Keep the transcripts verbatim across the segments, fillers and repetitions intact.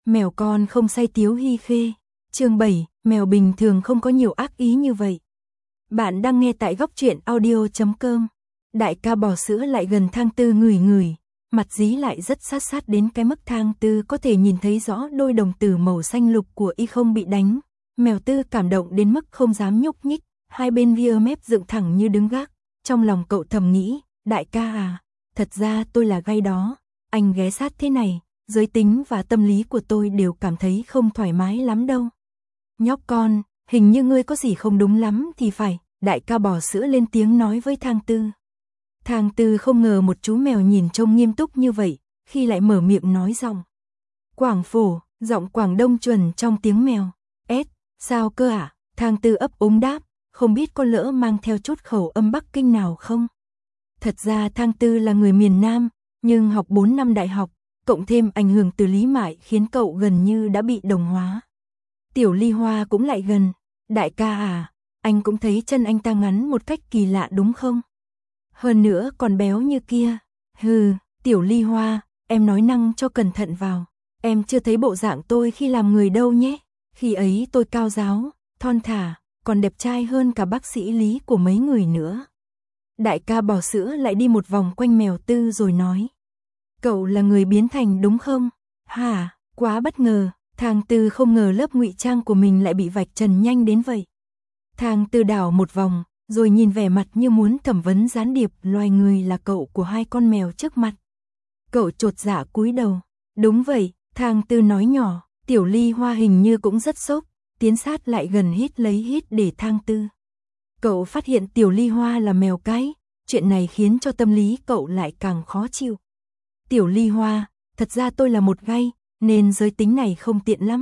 Mèo con không say tiếu hi khê. Chương bảy, mèo bình thường không có nhiều ác ý như vậy. Bạn đang nghe tại góc truyện audio chấm com. Đại ca bò sữa lại gần Thang Tư ngửi ngửi, mặt dí lại rất sát sát đến cái mức Thang Tư có thể nhìn thấy rõ đôi đồng tử màu xanh lục của y không bị đánh. Mèo Tư cảm động đến mức không dám nhúc nhích, hai bên ria mép dựng thẳng như đứng gác. Trong lòng cậu thầm nghĩ, đại ca à, thật ra tôi là gai đó, anh ghé sát thế này, giới tính và tâm lý của tôi đều cảm thấy không thoải mái lắm đâu. Nhóc con, hình như ngươi có gì không đúng lắm thì phải, đại ca bò sữa lên tiếng nói với Thang Tư. Thang Tư không ngờ một chú mèo nhìn trông nghiêm túc như vậy, khi lại mở miệng nói giọng Quảng Phổ, giọng Quảng Đông chuẩn trong tiếng mèo. Ết, sao cơ ạ? À? Thang Tư ấp úng đáp, không biết có lỡ mang theo chút khẩu âm Bắc Kinh nào không? Thật ra Thang Tư là người miền Nam, nhưng học bốn năm đại học, cộng thêm ảnh hưởng từ Lý Mại khiến cậu gần như đã bị đồng hóa. Tiểu Ly Hoa cũng lại gần, đại ca à, anh cũng thấy chân anh ta ngắn một cách kỳ lạ đúng không? Hơn nữa còn béo như kia. Hừ, Tiểu Ly Hoa, em nói năng cho cẩn thận vào. Em chưa thấy bộ dạng tôi khi làm người đâu nhé. Khi ấy tôi cao giáo, thon thả, còn đẹp trai hơn cả bác sĩ Lý của mấy người nữa. Đại ca bò sữa lại đi một vòng quanh mèo Tư rồi nói. Cậu là người biến thành đúng không? Hả, quá bất ngờ. Thang Tư không ngờ lớp ngụy trang của mình lại bị vạch trần nhanh đến vậy. Thang Tư đảo một vòng, rồi nhìn vẻ mặt như muốn thẩm vấn gián điệp loài người là cậu của hai con mèo trước mặt. Cậu chột dạ cúi đầu. Đúng vậy, Thang Tư nói nhỏ, Tiểu Ly Hoa hình như cũng rất sốc, tiến sát lại gần hít lấy hít để Thang Tư. Cậu phát hiện Tiểu Ly Hoa là mèo cái, chuyện này khiến cho tâm lý cậu lại càng khó chịu. Tiểu Ly Hoa, thật ra tôi là một gai, nên giới tính này không tiện lắm.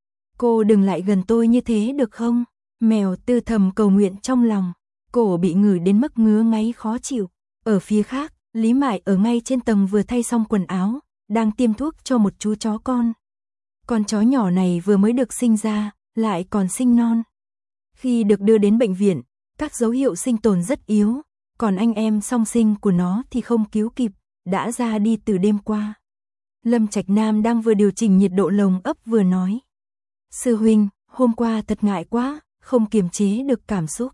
Cô đừng lại gần tôi như thế được không? Mèo Tư thầm cầu nguyện trong lòng, cổ bị ngửi đến mức ngứa ngáy khó chịu. Ở phía khác, Lý Mại ở ngay trên tầng vừa thay xong quần áo, đang tiêm thuốc cho một chú chó con. Con chó nhỏ này vừa mới được sinh ra, lại còn sinh non. Khi được đưa đến bệnh viện, các dấu hiệu sinh tồn rất yếu, còn anh em song sinh của nó thì không cứu kịp, đã ra đi từ đêm qua. Lâm Trạch Nam đang vừa điều chỉnh nhiệt độ lồng ấp vừa nói. Sư huynh, hôm qua thật ngại quá, không kiềm chế được cảm xúc.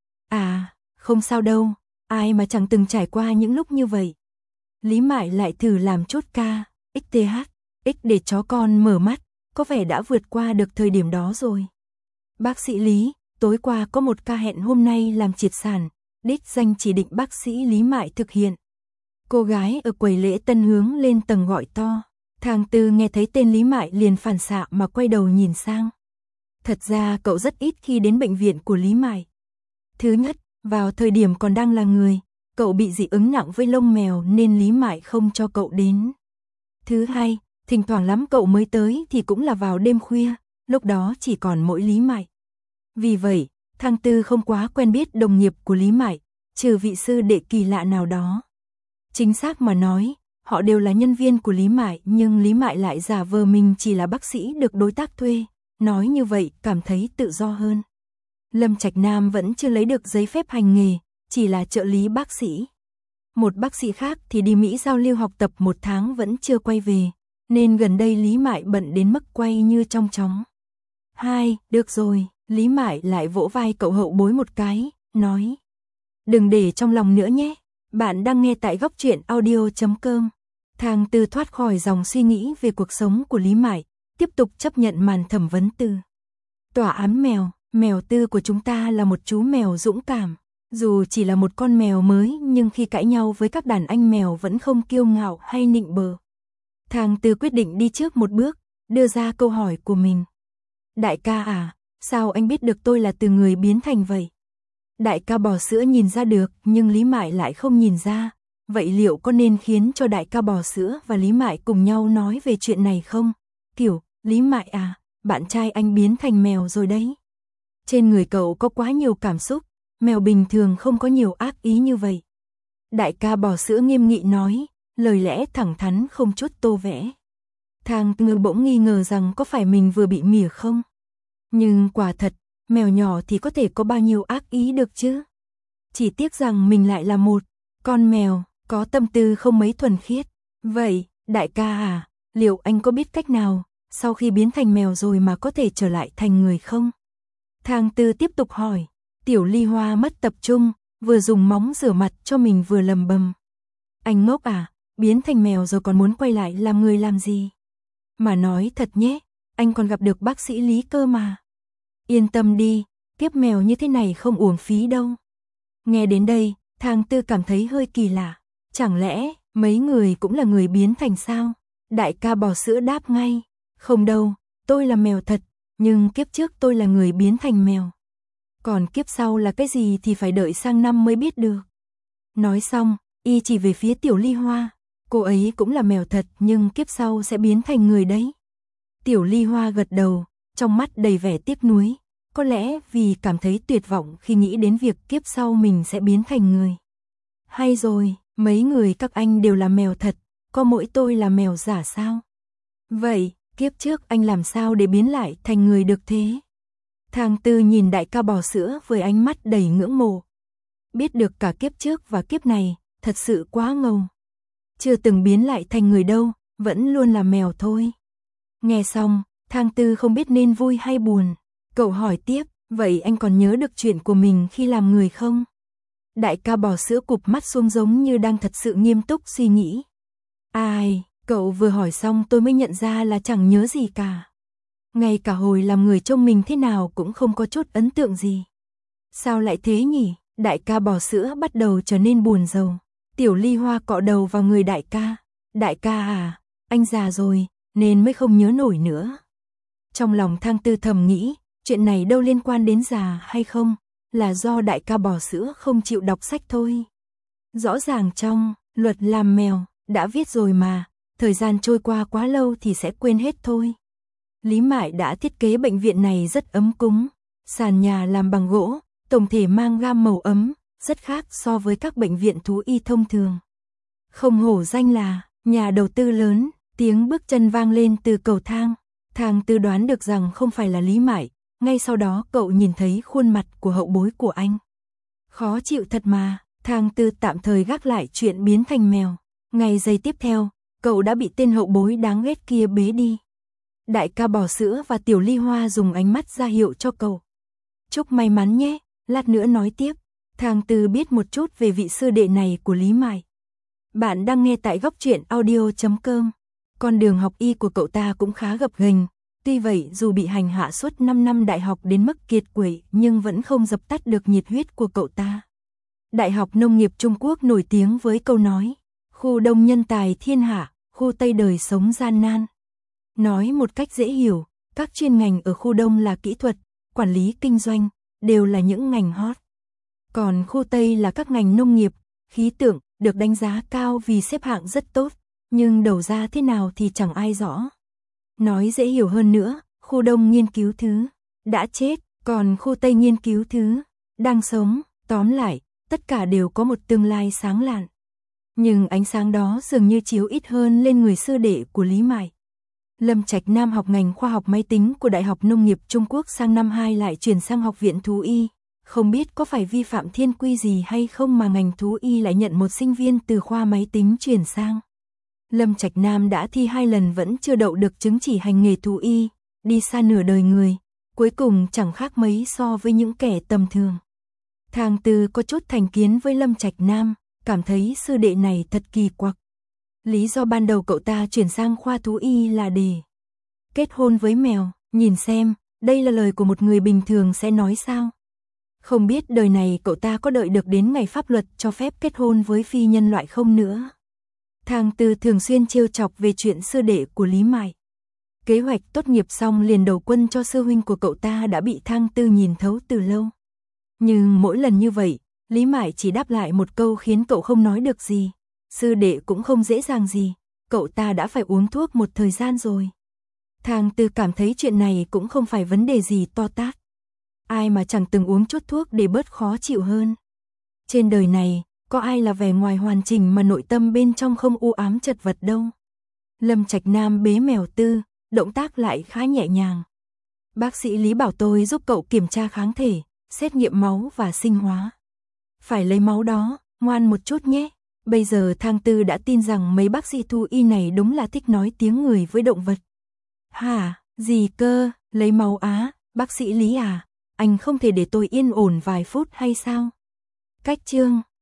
À, không sao đâu, ai mà chẳng từng trải qua những lúc như vậy. Lý Mại lại thử làm chút ca, ích tê hát, ích để chó con mở mắt, có vẻ đã vượt qua được thời điểm đó rồi. Bác sĩ Lý, tối qua có một ca hẹn hôm nay làm triệt sản, đích danh chỉ định bác sĩ Lý Mại thực hiện. Cô gái ở quầy lễ tân hướng lên tầng gọi to. Thang Tư nghe thấy tên Lý Mại liền phản xạ mà quay đầu nhìn sang. Thật ra cậu rất ít khi đến bệnh viện của Lý Mại. Thứ nhất, vào thời điểm còn đang là người, cậu bị dị ứng nặng với lông mèo nên Lý Mại không cho cậu đến. Thứ hai, thỉnh thoảng lắm cậu mới tới thì cũng là vào đêm khuya, lúc đó chỉ còn mỗi Lý Mại. Vì vậy, Thang Tư không quá quen biết đồng nghiệp của Lý Mại, trừ vị sư đệ kỳ lạ nào đó. Chính xác mà nói, họ đều là nhân viên của Lý Mại nhưng Lý Mại lại giả vờ mình chỉ là bác sĩ được đối tác thuê, nói như vậy cảm thấy tự do hơn. Lâm Trạch Nam vẫn chưa lấy được giấy phép hành nghề, chỉ là trợ lý bác sĩ. Một bác sĩ khác thì đi Mỹ giao lưu học tập một tháng vẫn chưa quay về, nên gần đây Lý Mại bận đến mức quay như trong chóng. Hai, được rồi, Lý Mại lại vỗ vai cậu hậu bối một cái, nói. Đừng để trong lòng nữa nhé, bạn đang nghe tại góc truyện audio chấm com. Thang Tư thoát khỏi dòng suy nghĩ về cuộc sống của Lý Mại, tiếp tục chấp nhận màn thẩm vấn từ. Tòa án mèo, mèo Tư của chúng ta là một chú mèo dũng cảm. Dù chỉ là một con mèo mới nhưng khi cãi nhau với các đàn anh mèo vẫn không kiêu ngạo hay nịnh bợ. Thang Tư quyết định đi trước một bước, đưa ra câu hỏi của mình. Đại ca à, sao anh biết được tôi là từ người biến thành vậy? Đại ca bò sữa nhìn ra được nhưng Lý Mại lại không nhìn ra. Vậy liệu có nên khiến cho đại ca bò sữa và Lý Mại cùng nhau nói về chuyện này không? Kiểu, Lý Mại à, bạn trai anh biến thành mèo rồi đấy. Trên người cậu có quá nhiều cảm xúc, mèo bình thường không có nhiều ác ý như vậy. Đại ca bò sữa nghiêm nghị nói, lời lẽ thẳng thắn không chút tô vẽ. Thang Tư bỗng nghi ngờ rằng có phải mình vừa bị mỉa không? Nhưng quả thật, mèo nhỏ thì có thể có bao nhiêu ác ý được chứ? Chỉ tiếc rằng mình lại là một con mèo, có tâm tư không mấy thuần khiết. Vậy, đại ca à, liệu anh có biết cách nào sau khi biến thành mèo rồi mà có thể trở lại thành người không? Thang Tư tiếp tục hỏi. Tiểu Ly Hoa mất tập trung, vừa dùng móng rửa mặt cho mình vừa lầm bầm. Anh ngốc à, biến thành mèo rồi còn muốn quay lại làm người làm gì? Mà nói thật nhé, anh còn gặp được bác sĩ Lý cơ mà. Yên tâm đi, kiếp mèo như thế này không uổng phí đâu. Nghe đến đây, Thang Tư cảm thấy hơi kỳ lạ. Chẳng lẽ, mấy người cũng là người biến thành sao? Đại ca bò sữa đáp ngay. Không đâu, tôi là mèo thật, nhưng kiếp trước tôi là người biến thành mèo. Còn kiếp sau là cái gì thì phải đợi sang năm mới biết được. Nói xong, y chỉ về phía Tiểu Ly Hoa. Cô ấy cũng là mèo thật nhưng kiếp sau sẽ biến thành người đấy. Tiểu Ly Hoa gật đầu, trong mắt đầy vẻ tiếc nuối. Có lẽ vì cảm thấy tuyệt vọng khi nghĩ đến việc kiếp sau mình sẽ biến thành người. Hay rồi, mấy người các anh đều là mèo thật, có mỗi tôi là mèo giả sao? Vậy, kiếp trước anh làm sao để biến lại thành người được thế? Thang Tư nhìn đại ca bò sữa với ánh mắt đầy ngưỡng mộ. Biết được cả kiếp trước và kiếp này, thật sự quá ngầu. Chưa từng biến lại thành người đâu, vẫn luôn là mèo thôi. Nghe xong, Thang Tư không biết nên vui hay buồn. Cậu hỏi tiếp, vậy anh còn nhớ được chuyện của mình khi làm người không? Đại ca bò sữa cụp mắt xuống giống như đang thật sự nghiêm túc suy nghĩ. Ai, cậu vừa hỏi xong tôi mới nhận ra là chẳng nhớ gì cả. Ngay cả hồi làm người trông mình thế nào cũng không có chút ấn tượng gì. Sao lại thế nhỉ? Đại ca bò sữa bắt đầu trở nên buồn rầu. Tiểu Ly Hoa cọ đầu vào người đại ca. Đại ca à, anh già rồi, nên mới không nhớ nổi nữa. Trong lòng Thang Tư thầm nghĩ, chuyện này đâu liên quan đến già hay không, là do đại ca bò sữa không chịu đọc sách thôi. Rõ ràng trong luật làm mèo, đã viết rồi mà, thời gian trôi qua quá lâu thì sẽ quên hết thôi. Lý Mại đã thiết kế bệnh viện này rất ấm cúng, sàn nhà làm bằng gỗ, tổng thể mang gam màu ấm, rất khác so với các bệnh viện thú y thông thường. Không hổ danh là nhà đầu tư lớn, tiếng bước chân vang lên từ cầu thang. Thang Tư đoán được rằng không phải là Lý Mại, ngay sau đó cậu nhìn thấy khuôn mặt của hậu bối của anh. Khó chịu thật mà, Thang Tư tạm thời gác lại chuyện biến thành mèo. Ngày giây tiếp theo, cậu đã bị tên hậu bối đáng ghét kia bế đi. Đại ca bò sữa và Tiểu Ly Hoa dùng ánh mắt ra hiệu cho cậu. Chúc may mắn nhé, lát nữa nói tiếp. Thang Tư biết một chút về vị sư đệ này của Lý Mại. Bạn đang nghe tại góc truyện audio chấm com. Con đường học y của cậu ta cũng khá gập ghềnh. Tuy vậy dù bị hành hạ suốt năm năm đại học đến mức kiệt quệ nhưng vẫn không dập tắt được nhiệt huyết của cậu ta. Đại học Nông nghiệp Trung Quốc nổi tiếng với câu nói, khu Đông nhân tài thiên hạ, khu Tây đời sống gian nan. Nói một cách dễ hiểu, các chuyên ngành ở khu Đông là kỹ thuật, quản lý kinh doanh, đều là những ngành hot. Còn khu Tây là các ngành nông nghiệp, khí tượng, được đánh giá cao vì xếp hạng rất tốt, nhưng đầu ra thế nào thì chẳng ai rõ. Nói dễ hiểu hơn nữa, khu Đông nghiên cứu thứ đã chết, còn khu Tây nghiên cứu thứ đang sống, tóm lại, tất cả đều có một tương lai sáng lạn. Nhưng ánh sáng đó dường như chiếu ít hơn lên người sư đệ của Lý Mại. Lâm Trạch Nam học ngành khoa học máy tính của Đại học Nông nghiệp Trung Quốc sang năm hai lại chuyển sang học viện thú y. Không biết có phải vi phạm thiên quy gì hay không mà ngành thú y lại nhận một sinh viên từ khoa máy tính chuyển sang. Lâm Trạch Nam đã thi hai lần vẫn chưa đậu được chứng chỉ hành nghề thú y, đi xa nửa đời người, cuối cùng chẳng khác mấy so với những kẻ tầm thường. Thang Tư có chút thành kiến với Lâm Trạch Nam, cảm thấy sư đệ này thật kỳ quặc. Lý do ban đầu cậu ta chuyển sang khoa thú y là để kết hôn với mèo, nhìn xem, đây là lời của một người bình thường sẽ nói sao. Không biết đời này cậu ta có đợi được đến ngày pháp luật cho phép kết hôn với phi nhân loại không nữa. Thang Tư thường xuyên trêu chọc về chuyện sư đệ của Lý Mại. Kế hoạch tốt nghiệp xong liền đầu quân cho sư huynh của cậu ta đã bị Thang Tư nhìn thấu từ lâu. Nhưng mỗi lần như vậy, Lý Mại chỉ đáp lại một câu khiến cậu không nói được gì. Sư đệ cũng không dễ dàng gì, cậu ta đã phải uống thuốc một thời gian rồi. Thang Tư cảm thấy chuyện này cũng không phải vấn đề gì to tát. Ai mà chẳng từng uống chút thuốc để bớt khó chịu hơn. Trên đời này, có ai là vẻ ngoài hoàn chỉnh mà nội tâm bên trong không u ám chật vật đâu. Lâm Trạch Nam bế mèo Tư, động tác lại khá nhẹ nhàng. Bác sĩ Lý bảo tôi giúp cậu kiểm tra kháng thể, xét nghiệm máu và sinh hóa. Phải lấy máu đó, ngoan một chút nhé. Bây giờ Thang Tư đã tin rằng mấy bác sĩ thú y này đúng là thích nói tiếng người với động vật. Hả, gì cơ, lấy máu á, bác sĩ Lý à, anh không thể để tôi yên ổn vài phút hay sao? Cách chương